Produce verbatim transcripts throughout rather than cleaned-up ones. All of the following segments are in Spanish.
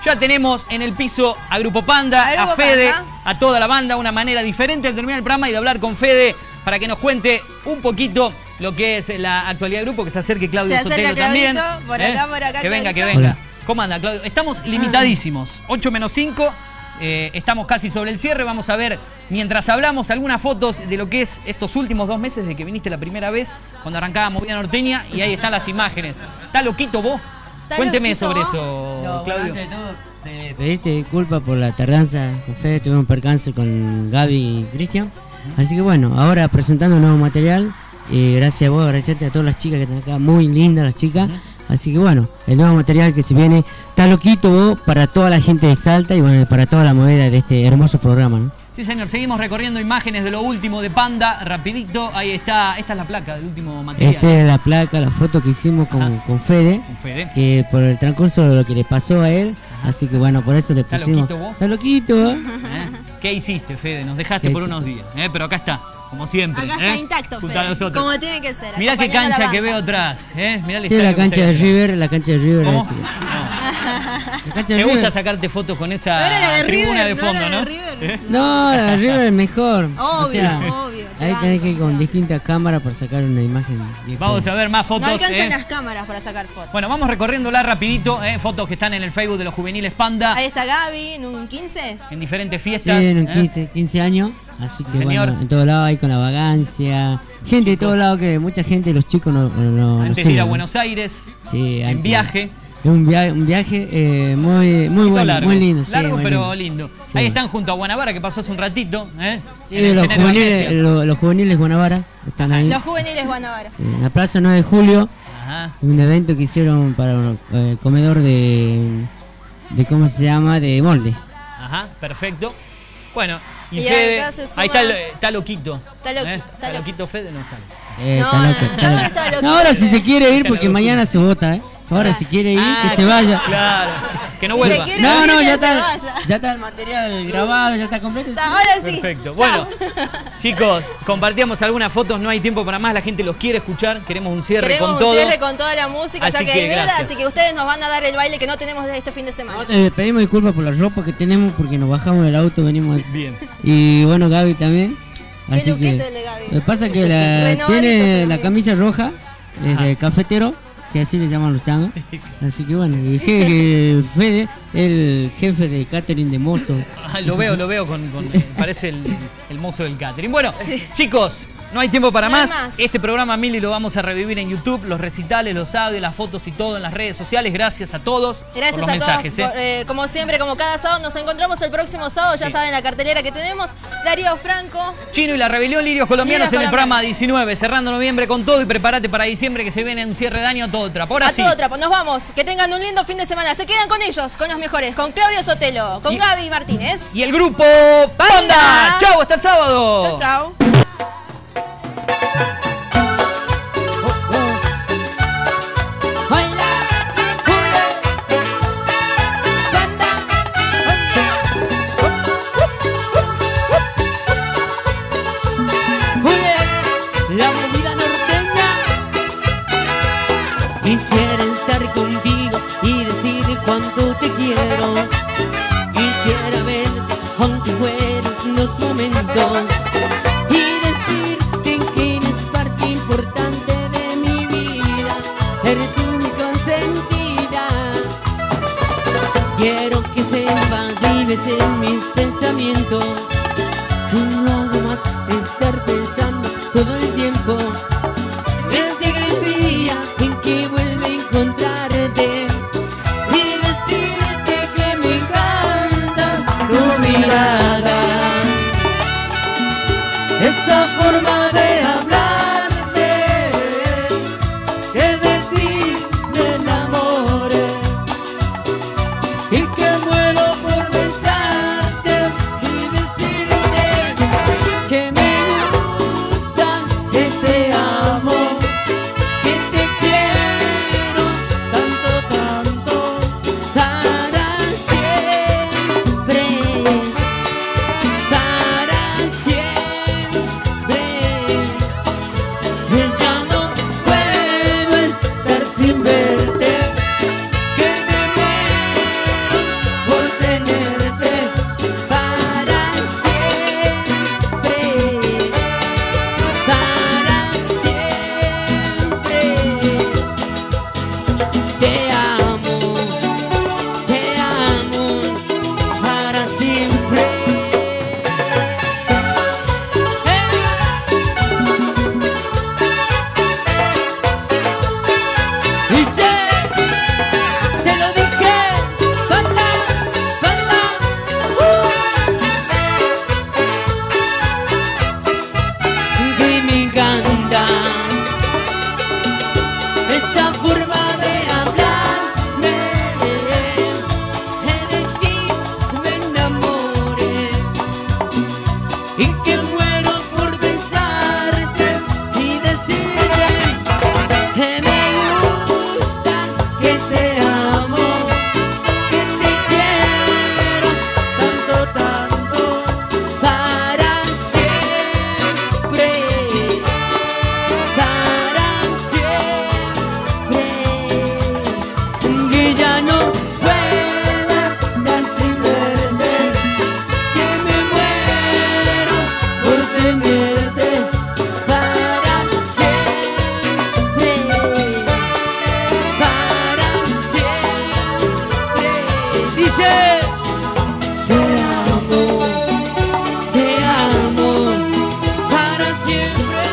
Ya tenemos en el piso a Grupo Panda, a, Grupo a Fede, Panda. a toda la banda, una manera diferente de terminar el programa y de hablar con Fede para que nos cuente un poquito lo que es la actualidad del grupo, que se acerque Claudio se Sotelo también. Por acá, ¿eh? por acá, que venga, que venga. Hola. ¿Cómo anda, Claudio? Estamos limitadísimos, ocho menos cinco, eh, estamos casi sobre el cierre. Vamos a ver, mientras hablamos, algunas fotos de lo que es estos últimos dos meses de que viniste la primera vez, cuando arrancábamos Movida Norteña, y ahí están las imágenes. ¿Está loquito vos? Cuénteme sobre eso, no, Claudio. Antes de todo, eh, pedirte disculpas por la tardanza con Fede, tuvimos un percance con Gaby y Cristian. Así que bueno, ahora presentando un nuevo material, eh, gracias a vos, agradecerte a todas las chicas que están acá, muy lindas las chicas. Uh-huh. Así que bueno, el nuevo material que se viene, está loquito vos, para toda la gente de Salta y bueno, para toda la movida de este hermoso programa, ¿no? Sí, señor, seguimos recorriendo imágenes de lo último de Panda, rapidito. Ahí está, esta es la placa del último material. Esa es la placa, la foto que hicimos con, con Fede, con Fede, que por el transcurso de lo que le pasó a él. Ajá. Así que bueno, por eso le pusimos. ¿Está loquito vos? ¿Está loquito? ¿Eh? ¿Qué hiciste, Fede? Nos dejaste por unos días, ¿eh? Pero acá está, como siempre. Acá ¿eh? está intacto, Fede, como tiene que ser. Mirá qué cancha que veo atrás, ¿eh? Mirá el sí, la cancha de River, la cancha de River. ¿Cómo? Sí. No. Me gusta River. Sacarte fotos con esa de tribuna River, de fondo, ¿no? ¿no? De ¿Eh? No, la de River es mejor. Obvio, o sea, obvio. Ahí tenés que ir con distintas cámaras para sacar una imagen. Vamos a ver más fotos. No alcanzan ¿eh? las cámaras para sacar fotos. Bueno, vamos recorriéndola rapidito, ¿eh? Fotos que están en el Facebook de los juveniles Panda. Ahí está Gaby, en un quince. En diferentes fiestas. Sí, en un ¿eh? quince, quince años. Así que Señor. bueno, en todos lados hay con la vagancia. Gente de todos lados, que mucha gente, los chicos no, no, no Antes de ir a Buenos Aires, sí, en viaje. Un viaje, un viaje eh, muy, muy bueno, largo, muy lindo. Largo, sí, muy pero lindo. lindo. Sí. Ahí están junto a Guanabara, que pasó hace un ratito. ¿eh? Sí, los juveniles, lo, los juveniles Guanabara están ahí. Los juveniles Guanabara. Sí, en la plaza nueve de julio. Ajá. Un evento que hicieron para el eh, comedor de, de, ¿cómo se llama? De molde. Ajá, perfecto. Bueno, y, y Fede, suma... ahí está, está loquito. Está loquito. ¿eh? Está, ¿Está loquito Fede? No está. Eh, no, está loco, no, está no, loco. está loquito. No, ahora si se quiere ir, Está porque loco. mañana se vota, ¿eh? Ahora si quiere ir, ah, que se vaya. Claro, que no si vuelva. No, no, ya está, ya está el material grabado, ya está completo. Está, ahora sí. Perfecto. Bueno, chicos, compartíamos algunas fotos, no hay tiempo para más, la gente los quiere escuchar, queremos un cierre queremos con un todo. Queremos un cierre con toda la música, así ya que, que hay veda, gracias. así que ustedes nos van a dar el baile que no tenemos desde este fin de semana. Eh, pedimos disculpas por la ropa que tenemos, porque nos bajamos del auto, venimos. Bien. Y bueno, Gaby también. ¿Qué Así que, de Gaby? Lo que pasa es que la, tiene la camisa roja, es de cafetero, que así le llaman los changos. Así que bueno, y jefe, Fede, el jefe de catering de mozo. Ah, lo veo, lo veo, con, con sí. Parece el, el mozo del catering. Bueno, sí. Chicos, no hay tiempo para más. más. Este programa, Mili, lo vamos a revivir en YouTube, los recitales, los audios, las fotos y todo en las redes sociales. Gracias a todos. Gracias por los a mensajes, todos. ¿eh? Por, eh, como siempre, como cada sábado, nos encontramos el próximo sábado. Ya sí. saben la cartelera que tenemos. Darío Franco. Chino y la Rebelión, Lirios Colombianos Lirios en el programa diecinueve. Cerrando noviembre con todo y prepárate para diciembre, que se viene un cierre de año a todo trapo. Ahora a sí. todo trapo. Nos vamos. Que tengan un lindo fin de semana. Se quedan con ellos, con los mejores. Con Claudio Sotelo, con y, Gaby Martínez. Y el grupo Panda. Panda. Chau, hasta el sábado. Chau, chau. Quisiera estar contigo y decir cuánto te quiero. Quisiera ver aunque fueran unos momentos y decirte que eres parte importante de mi vida. Eres tú mi consentida. Quiero que sepas, vives en mis pensamientos. No hago más que estar pensando todo el tiempo. Llega el día en que vuelve a encontrarte y decirte que me encanta tu mirada, esa forma de hablarte, que de ti me enamoré y que muero por besarte y decirte que me gusta, que te amo. dice, te amo, te amo para siempre.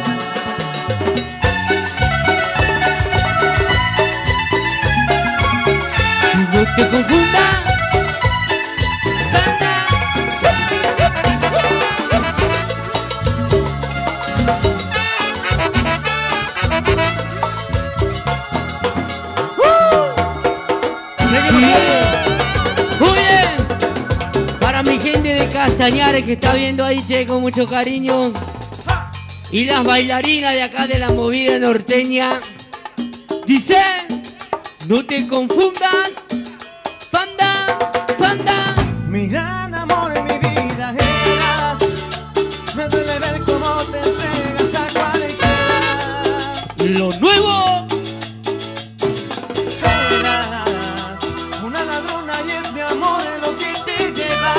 No te confundas. Castañares que está viendo ahí, che, con mucho cariño. Y las bailarinas de acá de la movida norteña. Dice, no te confundas, panda, panda. Mi gran amor en mi vida eras. Me duele ver cómo te entregas a cualquiera. Lo nuevo. Eras una ladrona y es mi amor en lo que te lleva.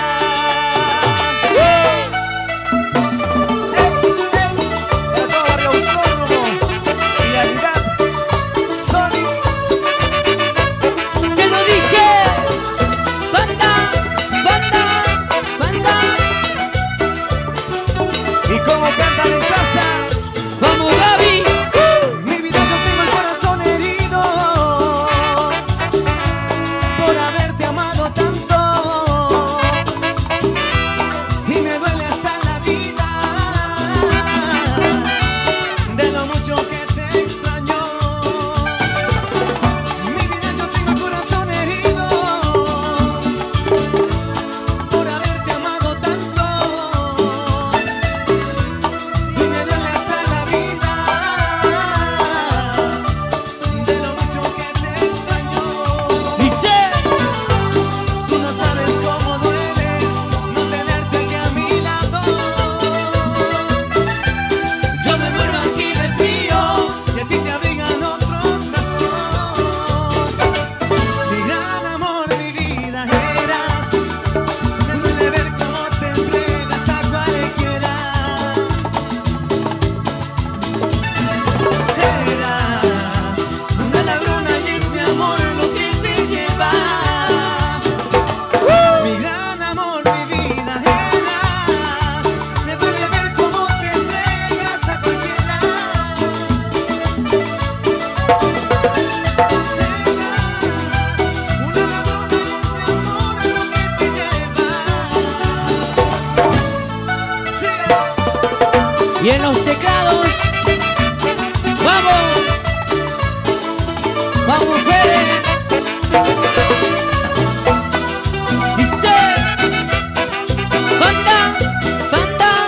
Y en los teclados, vamos, vamos, Fede. Dice, banda, banda.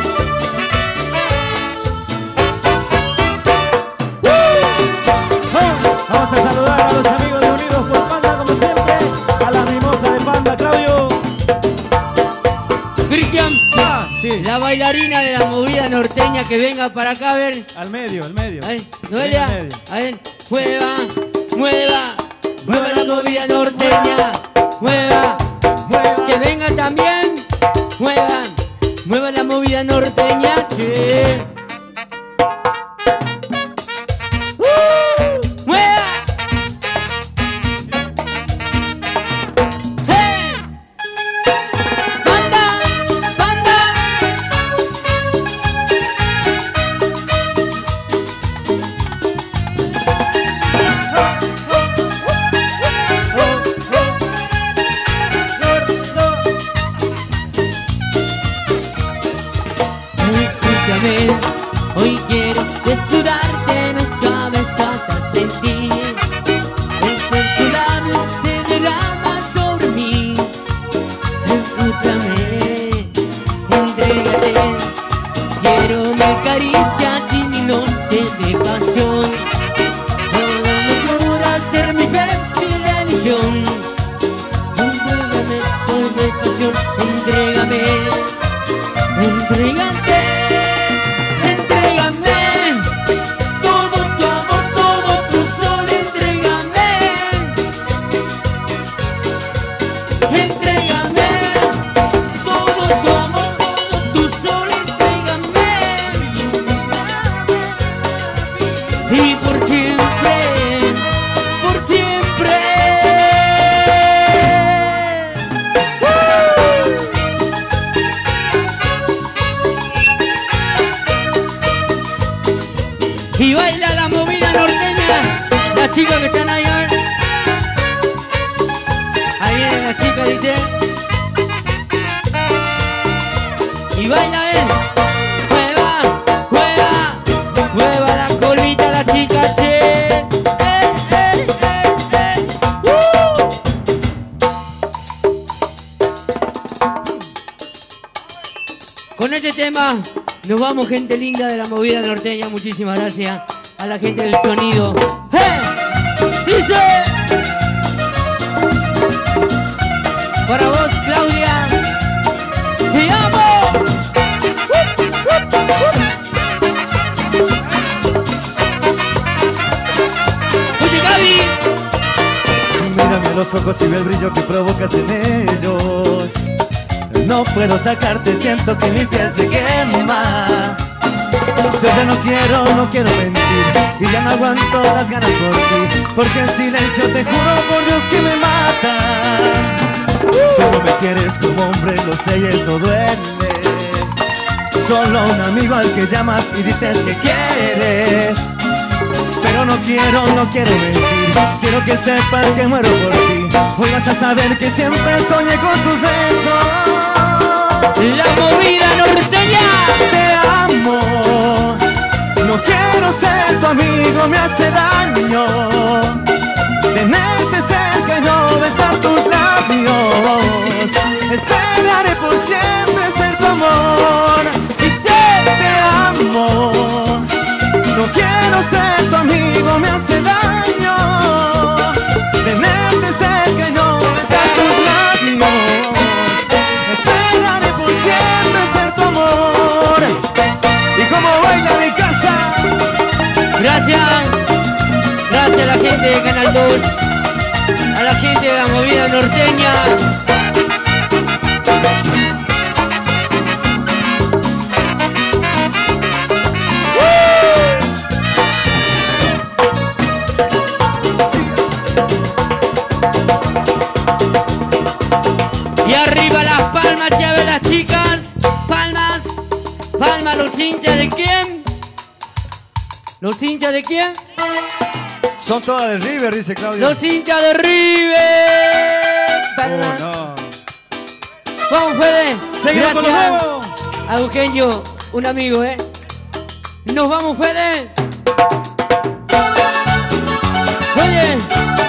Vamos a saludar a los amigos de Unidos por Panda, como siempre, a la mimosa de Panda, Claudio. Cristian, Ah, sí. la bailarina de la movida norteña que venga para acá, a ver. Al medio, al medio. A ver, Venga, Noelia, al medio. a ver, mueva, mueva, mueva la movida norteña, mueva, Mueva. que venga también, mueva, mueva la movida norteña, che. ¡Uh! ¡Mueva! ¡Hey! ¡Banda! ¡Banda! Escúchame, hoy quiero desnudarte, no sabes hasta sentir. Es tu labio se derrama sobre mí. Escúchame, entrégate. Quiero mi caricia y mi noche de pasión. Todo me jura ser mi fe, mi religión. Entrégame, todo de pasión, entrégame. Entrégate, entrégame todo tu amor, todo tu sol, entrégame. Entrégame todo tu amor, todo tu sol, entrégame. Y por siempre, por siempre. chicas que están ahí, a ver. Ahí viene la chica, dice. Y baila él. Mueva, mueva, mueva la colita la chica, che. Eh, eh, eh, eh. ¡Uh! Con este tema nos vamos, gente linda de la movida norteña. Muchísimas gracias a la gente del sonido. ¡Eh! ¡Dice! Para vos, Claudia. ¡Te amo! ¡Uh, uh, uh! ¡Oye, Gaby! Mírame a los ojos y ve el brillo que provocas en ellos. No puedo sacarte, siento que mi piel se quema. Yo ya no quiero, no quiero mentir, y ya no aguanto las ganas por ti, porque en silencio te juro por Dios que me matan. Tú no me quieres como hombre, lo sé y eso duele. Solo un amigo al que llamas y dices que quieres. Pero no quiero, no quiero mentir, quiero que sepas que muero por ti. Hoy vas a saber que siempre soñé con tus besos. La movida norteña. Te amo, no quiero ser tu amigo, me hace daño tenerte cerca y no besar tus labios. Esperaré por siempre ser tu amor. Y sé, te amo, no quiero ser tu amigo, me hace daño tenerte cerca y no besar tus labios. Esperaré por siempre ser tu amor. Y como baila mi casa. Gracias. Gracias a la gente de Canal dos, a la gente de la movida norteña. Y arriba las palmas, ya ven las chicas. Palmas, palmas, los hinchas de quién. ¿Los hinchas de quién? Son todas de River, dice Claudio. Los hinchas de River. Oh, no. Vamos, Fede. Seguimos con los Gracias nuevos. a Eugenio, un amigo, ¿eh? Nos vamos, Fede. Oye,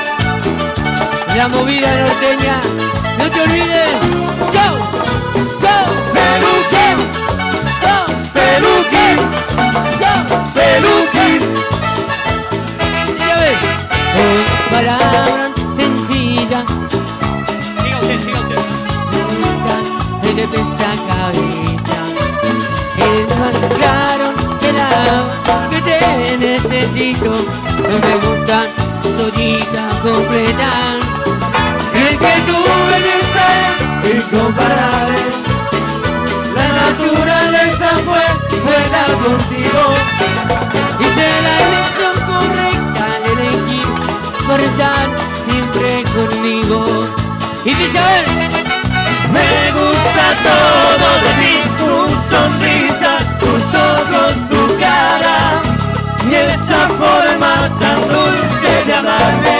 la movida norteña. No te olvides. ¡Chao! ¡Chao! Peluquín, ¡Chao! Peluquín, ¡Chao! Peluquín. Ya ves. Con palabras sencillas. Siga usted, siga usted. Se le pesa cabeza. El más claro que la que te necesito. No me gustan toditas completas. El que tú belleza es incomparable. La naturaleza fue buena contigo. Hice la elección correcta, elegí por estar siempre conmigo. Y dice, a ver, Me gusta todo de ti, tu sonrisa, tus ojos, tu cara y esa forma tan dulce de hablarme.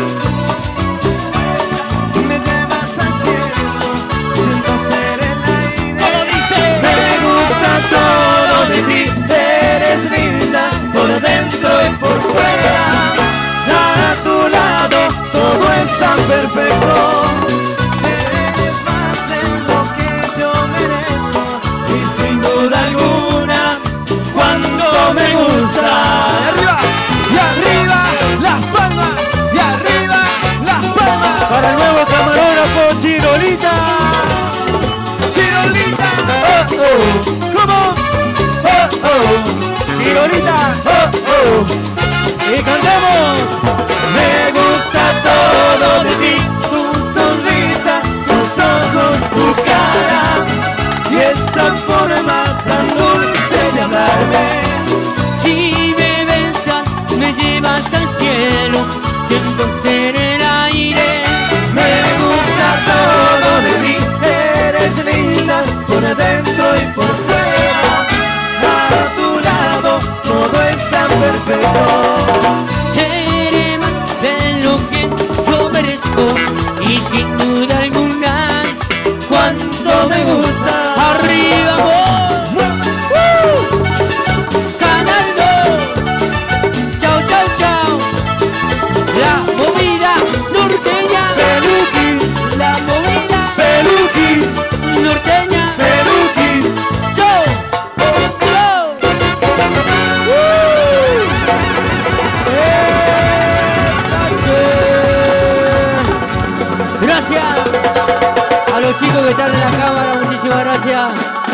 Me llevas al cielo, siento ser el aire. ¿Cómo dice? Me gusta todo de ti, eres linda por dentro y por fuera. A tu lado todo es tan perfecto. Eres más de lo que yo merezco y sin duda alguna cuando me gusta. Y arriba, y arriba las palmas, y arriba las palmas. Para el nuevo camarógrafo Chirolita. Chirolita, oh oh, ¿cómo? Oh oh, Chirolita, oh oh. Y cantemos. Me gusta todo de ti, tu sonrisa, tus ojos, tu cara y esa forma tan dulce de hablarme. si me besas, me llevas al cielo. Siento ser el aire. Me gusta todo de ti, eres linda por dentro y por fuera. A tu lado todo es tan perfecto. Eres más que están en la cámara, muchísimas gracias.